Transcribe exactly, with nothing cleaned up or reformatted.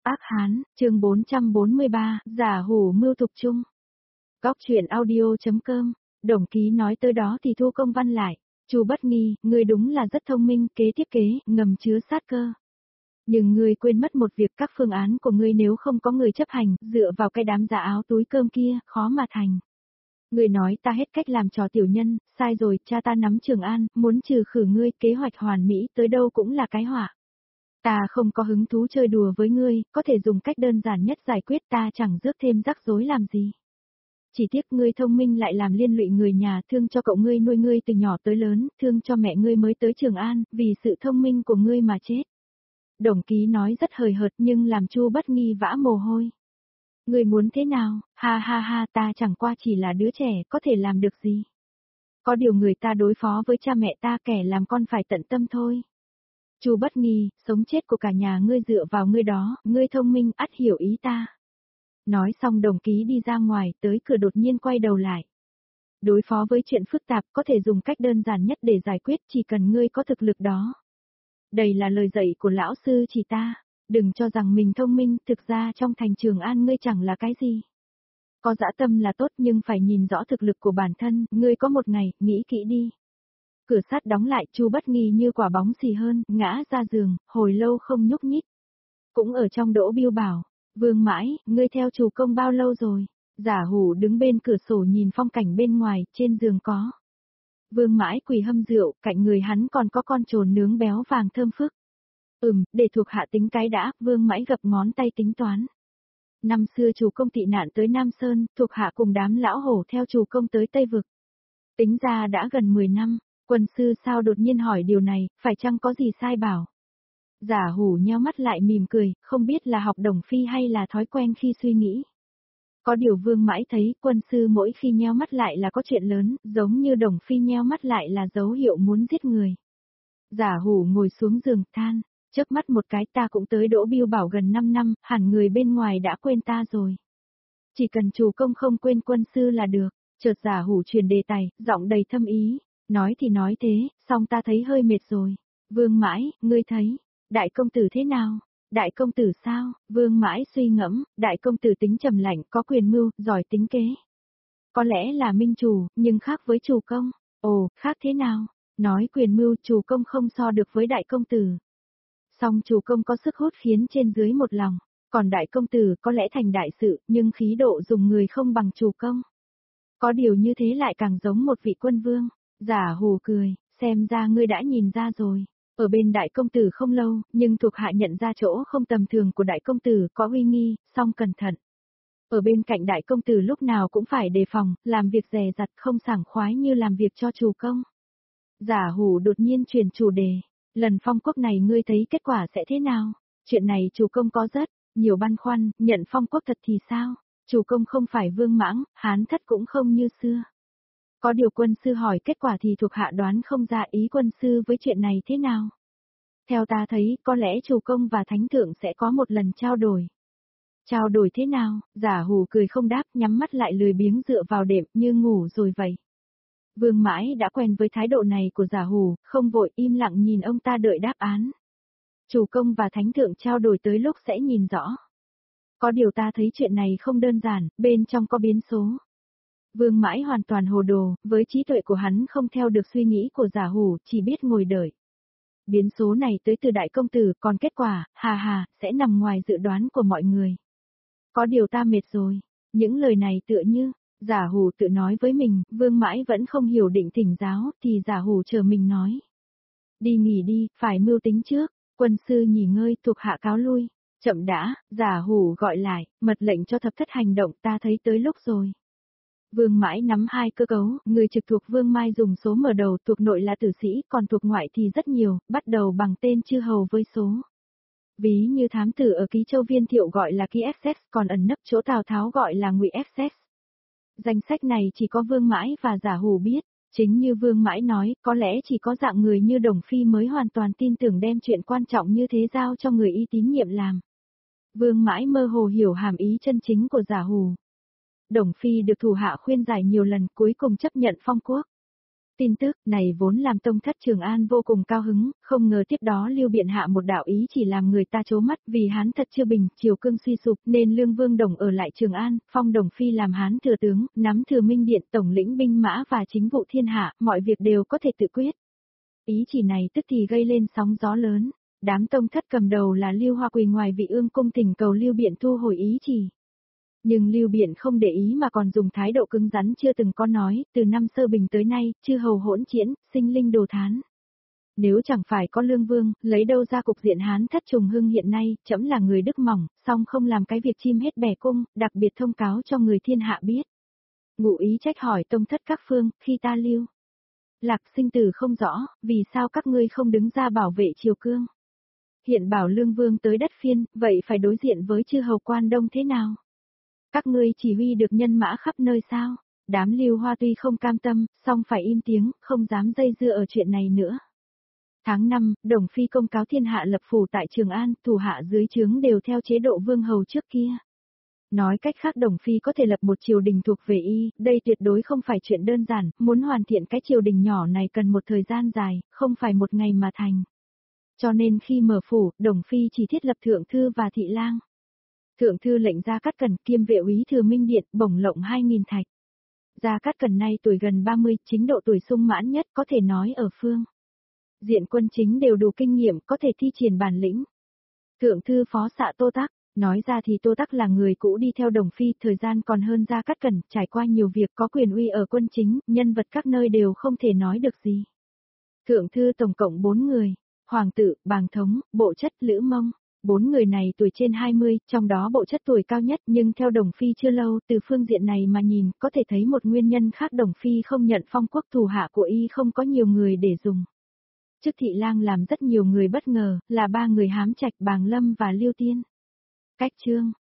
Ác Hán, chương bốn trăm bốn mươi ba, giả hủ mưu tục chung. Góc truyện audio.com, Đồng Ký nói tới đó thì thu công văn lại. Chu Bất Nghi, ngươi đúng là rất thông minh, kế tiếp kế, ngầm chứa sát cơ. Nhưng ngươi quên mất một việc, các phương án của ngươi nếu không có người chấp hành, dựa vào cái đám giả áo túi cơm kia, khó mà thành. Ngươi nói ta hết cách làm trò tiểu nhân, sai rồi, cha ta nắm Trường An, muốn trừ khử ngươi, kế hoạch hoàn mỹ tới đâu cũng là cái họa. Ta không có hứng thú chơi đùa với ngươi, có thể dùng cách đơn giản nhất giải quyết, ta chẳng rước thêm rắc rối làm gì. Chỉ tiếc ngươi thông minh lại làm liên lụy người nhà, thương cho cậu ngươi nuôi ngươi từ nhỏ tới lớn, thương cho mẹ ngươi mới tới Trường An, vì sự thông minh của ngươi mà chết. Đồng Ký nói rất hời hợt nhưng làm Chu Bất Nghi vã mồ hôi. Ngươi muốn thế nào, ha ha ha, ta chẳng qua chỉ là đứa trẻ, có thể làm được gì. Có điều người ta đối phó với cha mẹ ta, kẻ làm con phải tận tâm thôi. Chu Bất Nghi, sống chết của cả nhà ngươi dựa vào ngươi đó, ngươi thông minh, ắt hiểu ý ta. Nói xong Đồng Ký đi ra ngoài, tới cửa đột nhiên quay đầu lại. Đối phó với chuyện phức tạp có thể dùng cách đơn giản nhất để giải quyết, chỉ cần ngươi có thực lực đó. Đây là lời dạy của lão sư chỉ ta, đừng cho rằng mình thông minh, thực ra trong thành Trường An ngươi chẳng là cái gì. Có dã tâm là tốt nhưng phải nhìn rõ thực lực của bản thân, ngươi có một ngày, nghĩ kỹ đi. Cửa sắt đóng lại, Chu Bất Nghi như quả bóng xì hơn, ngã ra giường, hồi lâu không nhúc nhích. Cũng ở trong Đỗ Biêu bảo, Vương Mãi, ngươi theo chủ công bao lâu rồi? Giả hủ đứng bên cửa sổ nhìn phong cảnh bên ngoài, trên giường có. Vương Mãi quỳ hâm rượu, cạnh người hắn còn có con trồn nướng béo vàng thơm phức. Ừm, để thuộc hạ tính cái đã, Vương Mãi gập ngón tay tính toán. Năm xưa chủ công tị nạn tới Nam Sơn, thuộc hạ cùng đám lão hổ theo chủ công tới Tây Vực. Tính ra đã gần mười năm. Quân sư sao đột nhiên hỏi điều này, phải chăng có gì sai bảo? Giả hủ nheo mắt lại mỉm cười, không biết là học Đồng Phi hay là thói quen khi suy nghĩ. Có điều Vương Mãi thấy quân sư mỗi khi nheo mắt lại là có chuyện lớn, giống như Đồng Phi nheo mắt lại là dấu hiệu muốn giết người. Giả hủ ngồi xuống giường, than, chớp mắt một cái, ta cũng tới Đỗ Biêu bảo gần năm năm, hẳn người bên ngoài đã quên ta rồi. Chỉ cần chủ công không quên quân sư là được. Chợt giả hủ truyền đề tài, giọng đầy thâm ý. Nói thì nói thế, song ta thấy hơi mệt rồi. Vương Mãi, ngươi thấy, đại công tử thế nào? Đại công tử sao? Vương Mãi suy ngẫm, đại công tử tính trầm lạnh, có quyền mưu, giỏi tính kế. Có lẽ là minh chủ, nhưng khác với chủ công. Ồ, khác thế nào? Nói quyền mưu, chủ công không so được với đại công tử. Song chủ công có sức hút khiến trên dưới một lòng. Còn đại công tử có lẽ thành đại sự, nhưng khí độ dùng người không bằng chủ công. Có điều như thế lại càng giống một vị quân vương. Giả hủ cười, xem ra ngươi đã nhìn ra rồi. Ở bên đại công tử không lâu, nhưng thuộc hạ nhận ra chỗ không tầm thường của đại công tử, có uy nghi, song cẩn thận. Ở bên cạnh đại công tử lúc nào cũng phải đề phòng, làm việc dè dặt không sảng khoái như làm việc cho chủ công. Giả hủ đột nhiên chuyển chủ đề, lần phong quốc này ngươi thấy kết quả sẽ thế nào? Chuyện này chủ công có rất nhiều băn khoăn, nhận phong quốc thật thì sao? Chủ công không phải Vương Mãng, Hán Thất cũng không như xưa. Có điều quân sư hỏi kết quả thì thuộc hạ đoán không ra ý quân sư với chuyện này thế nào. Theo ta thấy, có lẽ chủ công và thánh thượng sẽ có một lần trao đổi. Trao đổi thế nào? Giả hủ cười không đáp, nhắm mắt lại lười biếng dựa vào đệm như ngủ rồi vậy. Vương Mãi đã quen với thái độ này của giả hủ, không vội im lặng nhìn ông ta đợi đáp án. Chủ công và thánh thượng trao đổi tới lúc sẽ nhìn rõ. Có điều ta thấy chuyện này không đơn giản, bên trong có biến số. Vương Mãi hoàn toàn hồ đồ, với trí tuệ của hắn không theo được suy nghĩ của giả hủ, chỉ biết ngồi đợi. Biến số này tới từ đại công tử, còn kết quả, hà hà, sẽ nằm ngoài dự đoán của mọi người. Có điều ta mệt rồi. Những lời này tựa như, giả hủ tự nói với mình, Vương Mãi vẫn không hiểu định thỉnh giáo, thì giả hủ chờ mình nói. Đi nghỉ đi, phải mưu tính trước, quân sư nghỉ ngơi, thuộc hạ cáo lui. Chậm đã, giả hủ gọi lại, mật lệnh cho thập thất hành động, ta thấy tới lúc rồi. Vương Mãi nắm hai cơ cấu, người trực thuộc Vương Mai dùng số mở đầu, thuộc nội là tử sĩ, còn thuộc ngoại thì rất nhiều, bắt đầu bằng tên chư hầu với số. Ví như thám tử ở Ký Châu Viên Thiệu gọi là Ký Essex, còn ẩn nấp chỗ Tào Tháo gọi là Ngụy Essex. Danh sách này chỉ có Vương Mãi và giả hủ biết, chính như Vương Mãi nói, có lẽ chỉ có dạng người như Đồng Phi mới hoàn toàn tin tưởng đem chuyện quan trọng như thế giao cho người y tín nhiệm làm. Vương Mãi mơ hồ hiểu hàm ý chân chính của giả hủ. Đồng Phi được thủ hạ khuyên giải nhiều lần cuối cùng chấp nhận phong quốc. tin tức này vốn làm Tông thất Trường An vô cùng cao hứng, không ngờ tiếp đó Lưu Biện hạ một đạo ý chỉ làm người ta trố mắt, vì Hán thật chưa bình, triều cương suy sụp nên Lương Vương Đồng ở lại Trường An, phong Đồng Phi làm Hán thừa tướng, nắm thừa minh điện, tổng lĩnh binh mã và chính vụ thiên hạ, mọi việc đều có thể tự quyết. Ý chỉ này tức thì gây lên sóng gió lớn. Đám Tông thất cầm đầu là Lưu Hoa quỳ ngoài Vị Ương cung thỉnh cầu Lưu Biện thu hồi ý chỉ. Nhưng Lưu Biện không để ý mà còn dùng thái độ cứng rắn chưa từng có nói, từ năm Sơ Bình tới nay, chư hầu hỗn chiến, sinh linh đồ thán. Nếu chẳng phải có Lương Vương, lấy đâu ra cục diện Hán thất trùng hưng hiện nay, trẫm là người đức mỏng, song không làm cái việc chim hết bè cung, đặc biệt thông cáo cho người thiên hạ biết. Ngụ ý trách hỏi Tông thất các phương, khi ta Lưu Lạc sinh tử không rõ, vì sao các ngươi không đứng ra bảo vệ triều cương? Hiện bảo Lương Vương tới đất phiên, vậy phải đối diện với chư hầu quan đông thế nào? Các ngươi chỉ huy được nhân mã khắp nơi sao? Đám Lưu Hoa tuy không cam tâm, song phải im tiếng, không dám dây dưa ở chuyện này nữa. Tháng năm, Đồng Phi công cáo thiên hạ lập phủ tại Trường An, thủ hạ dưới trướng đều theo chế độ vương hầu trước kia. Nói cách khác Đồng Phi có thể lập một triều đình thuộc về y, đây tuyệt đối không phải chuyện đơn giản, muốn hoàn thiện cái triều đình nhỏ này cần một thời gian dài, không phải một ngày mà thành. Cho nên khi mở phủ, Đồng Phi chỉ thiết lập thượng thư và thị lang. Thượng thư lệnh Gia Cát Cẩn kiêm vệ úy thừa minh điện, bổng lộng hai nghìn thạch. Gia Cát Cẩn nay tuổi gần ba mươi, chính độ tuổi sung mãn nhất có thể nói ở phương diện quân chính đều đủ kinh nghiệm, có thể thi triển bản lĩnh. Thượng thư phó xạ Tô Tắc, nói ra thì Tô Tắc là người cũ đi theo Đồng Phi, thời gian còn hơn Gia Cát Cẩn, trải qua nhiều việc có quyền uy ở quân chính, nhân vật các nơi đều không thể nói được gì. Thượng thư tổng cộng bốn người, Hoàng tử, Bàng Thống, Bộ Chất, Lữ Mông. Bốn người này tuổi trên hai mươi, trong đó Bộ Chất tuổi cao nhất, nhưng theo Đồng Phi chưa lâu, từ phương diện này mà nhìn, có thể thấy một nguyên nhân khác Đồng Phi không nhận phong quốc, thủ hạ của y không có nhiều người để dùng. Chức thị lang làm rất nhiều người bất ngờ, là ba người Hám Trạch, Bàng Lâm và Liêu Tiên. Cách chương